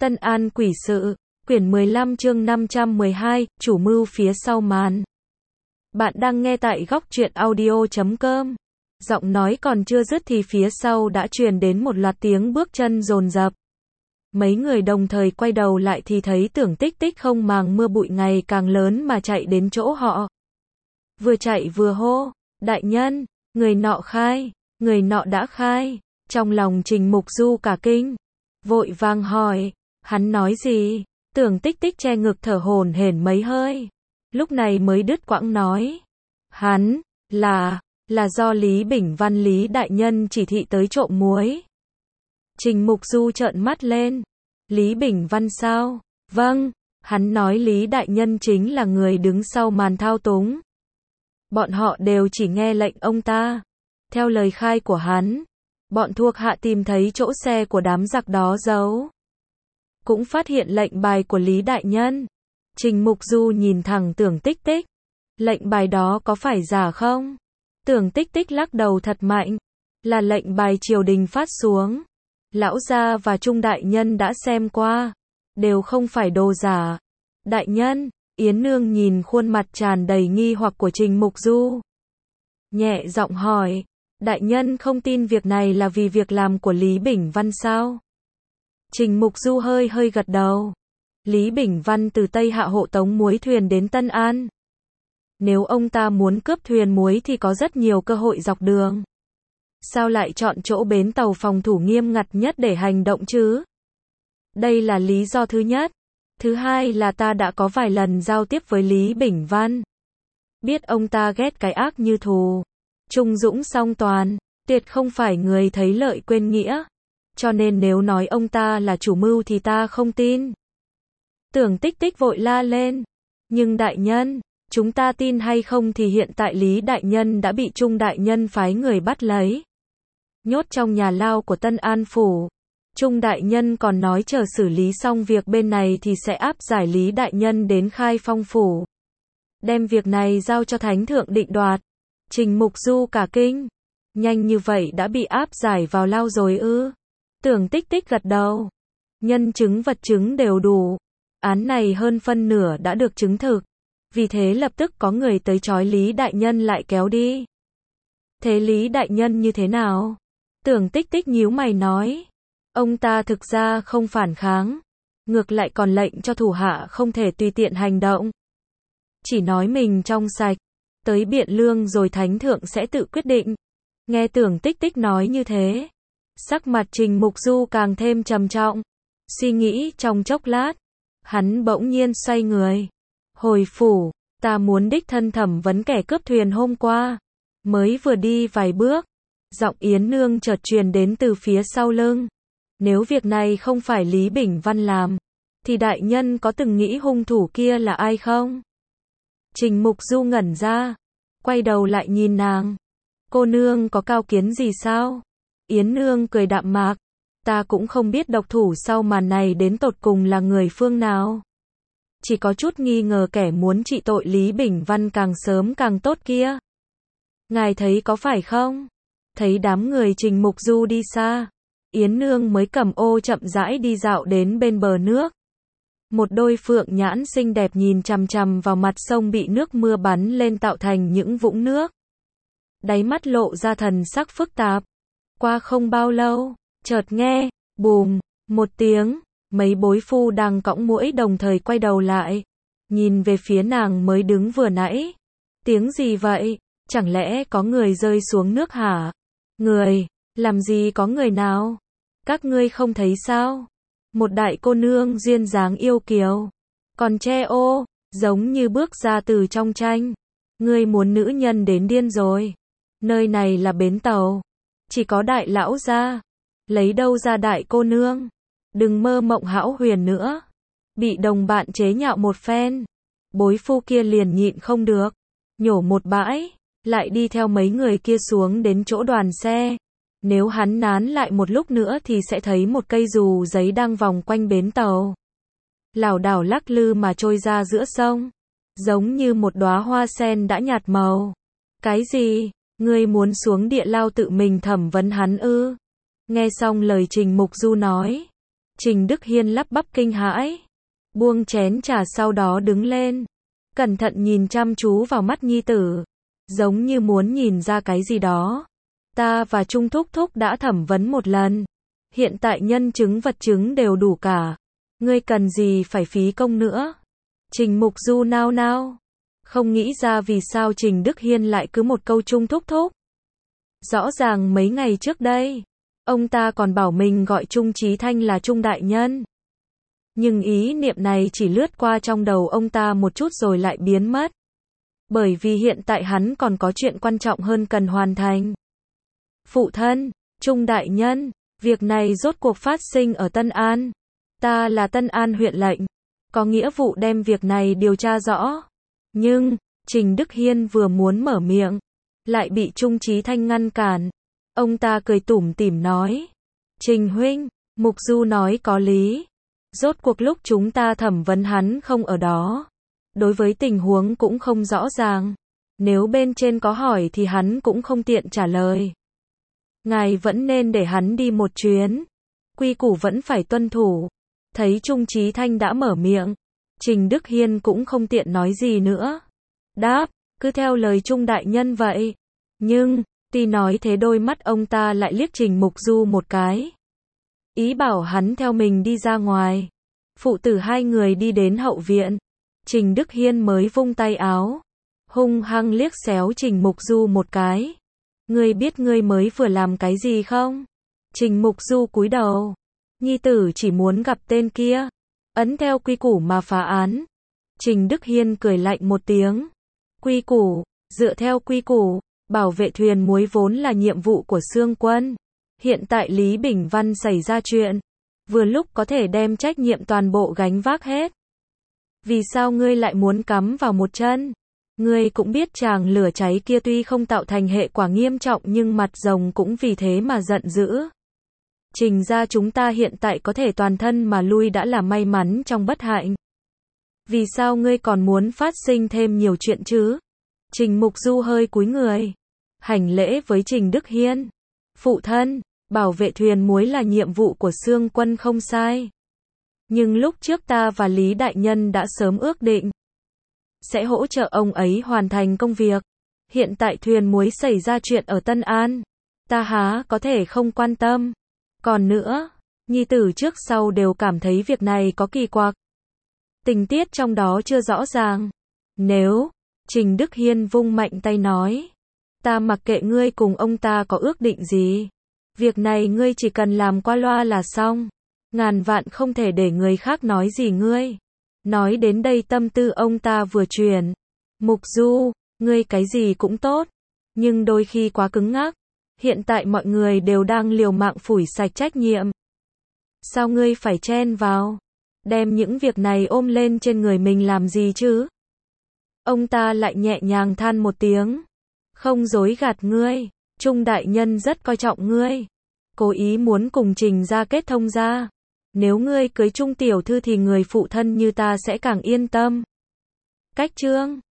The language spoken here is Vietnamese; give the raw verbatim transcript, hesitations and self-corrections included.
Tân An quỷ sự, quyển mười lăm chương năm trăm mười hai, chủ mưu phía sau màn. Bạn đang nghe tại góc truyện audio chấm com. Giọng nói còn chưa dứt thì phía sau đã truyền đến một loạt tiếng bước chân dồn dập. Mấy người đồng thời quay đầu lại thì thấy Tưởng Tích Tích không màng mưa bụi ngày càng lớn mà chạy đến chỗ họ. Vừa chạy vừa hô, đại nhân, người nọ khai, người nọ đã khai. Trong lòng Trình Mục Du cả kinh, vội vàng hỏi, hắn nói gì? Tưởng Tích Tích che ngực thở hổn hển mấy hơi, lúc này mới đứt quãng nói, hắn, là, là do Lý Bỉnh Văn Lý đại nhân chỉ thị tới trộm muối. Trình Mục Du trợn mắt lên, Lý Bỉnh Văn sao? Vâng, hắn nói Lý đại nhân chính là người đứng sau màn thao túng. Bọn họ đều chỉ nghe lệnh ông ta. Theo lời khai của hắn, bọn thuộc hạ tìm thấy chỗ xe của đám giặc đó giấu. Cũng phát hiện lệnh bài của Lý đại nhân. Trình Mục Du nhìn thẳng Tưởng Tích Tích. Lệnh bài đó có phải giả không? Tưởng Tích Tích lắc đầu thật mạnh. Là lệnh bài triều đình phát xuống. Lão gia và Trung đại nhân đã xem qua. Đều không phải đồ giả. Đại nhân, Yến Nương nhìn khuôn mặt tràn đầy nghi hoặc của Trình Mục Du. Nhẹ giọng hỏi. Đại nhân không tin việc này là vì việc làm của Lý Bỉnh Văn sao? Trình Mục Du hơi hơi gật đầu. Lý Bỉnh Văn từ Tây Hạ hộ tống muối thuyền đến Tân An. Nếu ông ta muốn cướp thuyền muối thì có rất nhiều cơ hội dọc đường. Sao lại chọn chỗ bến tàu phòng thủ nghiêm ngặt nhất để hành động chứ? Đây là lý do thứ nhất. Thứ hai là ta đã có vài lần giao tiếp với Lý Bỉnh Văn. Biết ông ta ghét cái ác như thù. Trung dũng song toàn, tuyệt không phải người thấy lợi quên nghĩa. Cho nên nếu nói ông ta là chủ mưu thì ta không tin. Tưởng Tích Tích vội la lên. Nhưng đại nhân, chúng ta tin hay không thì hiện tại Lý đại nhân đã bị Trung đại nhân phái người bắt lấy. Nhốt trong nhà lao của Tân An Phủ. Trung đại nhân còn nói chờ xử lý xong việc bên này thì sẽ áp giải Lý đại nhân đến Khai Phong Phủ. Đem việc này giao cho Thánh thượng định đoạt. Trình Mục Du cả kinh. Nhanh như vậy đã bị áp giải vào lao rồi ư? Tưởng Tích Tích gật đầu. Nhân chứng vật chứng đều đủ. Án này hơn phân nửa đã được chứng thực. Vì thế lập tức có người tới trói Lý đại nhân lại kéo đi. Thế Lý đại nhân như thế nào? Tưởng Tích Tích nhíu mày nói. Ông ta thực ra không phản kháng. Ngược lại còn lệnh cho thủ hạ không thể tùy tiện hành động. Chỉ nói mình trong sạch. Tới biện lương rồi Thánh thượng sẽ tự quyết định. Nghe Tưởng Tích Tích nói như thế. Sắc mặt Trình Mục Du càng thêm trầm trọng. Suy nghĩ trong chốc lát. Hắn bỗng nhiên xoay người. Hồi phủ, ta muốn đích thân thẩm vấn kẻ cướp thuyền hôm qua. Mới vừa đi vài bước. Giọng Yến Nương chợt truyền đến từ phía sau lưng. Nếu việc này không phải Lý Bỉnh Văn làm. Thì đại nhân có từng nghĩ hung thủ kia là ai không? Trình Mục Du ngẩn ra. Quay đầu lại nhìn nàng. Cô nương có cao kiến gì sao? Yến Nương cười đạm mạc. Ta cũng không biết độc thủ sau màn này đến tột cùng là người phương nào. Chỉ có chút nghi ngờ kẻ muốn trị tội Lý Bỉnh Văn càng sớm càng tốt kia. Ngài thấy có phải không? Thấy đám người Trình Mục Du đi xa. Yến Nương mới cầm ô chậm rãi đi dạo đến bên bờ nước. Một đôi phượng nhãn xinh đẹp nhìn chằm chằm vào mặt sông bị nước mưa bắn lên tạo thành những vũng nước. Đáy mắt lộ ra thần sắc phức tạp. Qua không bao lâu, chợt nghe, bùm, một tiếng, mấy bối phu đang cõng muỗi đồng thời quay đầu lại. Nhìn về phía nàng mới đứng vừa nãy. Tiếng gì vậy? Chẳng lẽ có người rơi xuống nước hả? Người, làm gì có người nào? Các ngươi không thấy sao? Một đại cô nương duyên dáng yêu kiều. Còn che ô, giống như bước ra từ trong tranh. Ngươi muốn nữ nhân đến điên rồi. Nơi này là bến tàu. Chỉ có đại lão gia. Lấy đâu ra đại cô nương? Đừng mơ mộng hão huyền nữa. Bị đồng bạn chế nhạo một phen. Bối phu kia liền nhịn không được. Nhổ một bãi. Lại đi theo mấy người kia xuống đến chỗ đoàn xe. Nếu hắn nán lại một lúc nữa thì sẽ thấy một cây dù giấy đang vòng quanh bến tàu. Lảo đảo lắc lư mà trôi ra giữa sông. Giống như một đóa hoa sen đã nhạt màu. Cái gì? Ngươi muốn xuống địa lao tự mình thẩm vấn hắn ư? Nghe xong lời Trình Mục Du nói. Trình Đức Hiên lắp bắp kinh hãi, buông chén trà sau đó đứng lên, cẩn thận nhìn chăm chú vào mắt nhi tử, giống như muốn nhìn ra cái gì đó. Ta và Trung Thúc Thúc đã thẩm vấn một lần, hiện tại nhân chứng vật chứng đều đủ cả, ngươi cần gì phải phí công nữa. Trình Mục Du nao nao, không nghĩ ra vì sao Trình Đức Hiên lại cứ một câu Trung Thúc Thúc. Rõ ràng mấy ngày trước đây, ông ta còn bảo mình gọi Trung Chí Thanh là Trung đại nhân. Nhưng ý niệm này chỉ lướt qua trong đầu ông ta một chút rồi lại biến mất. Bởi vì hiện tại hắn còn có chuyện quan trọng hơn cần hoàn thành. Phụ thân, Trung đại nhân, việc này rốt cuộc phát sinh ở Tân An. Ta là Tân An huyện lệnh, có nghĩa vụ đem việc này điều tra rõ. Nhưng, Trình Đức Hiên vừa muốn mở miệng, lại bị Trung Chí Thanh ngăn cản. Ông ta cười tủm tỉm nói, Trình huynh, Mục Du nói có lý. Rốt cuộc lúc chúng ta thẩm vấn hắn không ở đó. Đối với tình huống cũng không rõ ràng. Nếu bên trên có hỏi thì hắn cũng không tiện trả lời. Ngài vẫn nên để hắn đi một chuyến. Quy củ vẫn phải tuân thủ. Thấy Trung Chí Thanh đã mở miệng, Trình Đức Hiên cũng không tiện nói gì nữa. Đáp, cứ theo lời Trung đại nhân vậy. Nhưng, tuy nói thế đôi mắt ông ta lại liếc Trình Mục Du một cái. Ý bảo hắn theo mình đi ra ngoài. Phụ tử hai người đi đến hậu viện. Trình Đức Hiên mới vung tay áo, hung hăng liếc xéo Trình Mục Du một cái. Ngươi biết ngươi mới vừa làm cái gì không? Trình Mục Du cúi đầu. Nhi tử chỉ muốn gặp tên kia. Ấn theo quy củ mà phá án. Trình Đức Hiên cười lạnh một tiếng. Quy củ, dựa theo quy củ, bảo vệ thuyền muối vốn là nhiệm vụ của Xương Quân. Hiện tại Lý Bình Văn xảy ra chuyện, vừa lúc có thể đem trách nhiệm toàn bộ gánh vác hết. Vì sao ngươi lại muốn cắm vào một chân? Ngươi cũng biết tràng lửa cháy kia tuy không tạo thành hệ quả nghiêm trọng nhưng mặt rồng cũng vì thế mà giận dữ. Trình ra chúng ta hiện tại có thể toàn thân mà lui đã là may mắn trong bất hạnh. Vì sao ngươi còn muốn phát sinh thêm nhiều chuyện chứ? Trình Mục Du hơi cúi người, hành lễ với Trình Đức Hiên. Phụ thân, bảo vệ thuyền muối là nhiệm vụ của Xương Quân không sai. Nhưng lúc trước ta và Lý Đại Nhân đã sớm ước định sẽ hỗ trợ ông ấy hoàn thành công việc. Hiện tại thuyền muối xảy ra chuyện ở Tân An, ta há có thể không quan tâm. Còn nữa, nhi tử trước sau đều cảm thấy việc này có kỳ quặc. Tình tiết trong đó chưa rõ ràng. Nếu, Trình Đức Hiên vung mạnh tay nói, ta mặc kệ ngươi cùng ông ta có ước định gì. Việc này ngươi chỉ cần làm qua loa là xong. Ngàn vạn không thể để người khác nói gì ngươi. Nói đến đây tâm tư ông ta vừa chuyển. Mục Du, ngươi cái gì cũng tốt. Nhưng đôi khi quá cứng ngắc. Hiện tại mọi người đều đang liều mạng phủi sạch trách nhiệm. Sao ngươi phải chen vào? Đem những việc này ôm lên trên người mình làm gì chứ? Ông ta lại nhẹ nhàng than một tiếng. Không dối gạt ngươi. Trung đại nhân rất coi trọng ngươi. Cố ý muốn cùng Trình ra kết thông ra. Nếu ngươi cưới Trung tiểu thư thì người phụ thân như ta sẽ càng yên tâm. Cách chương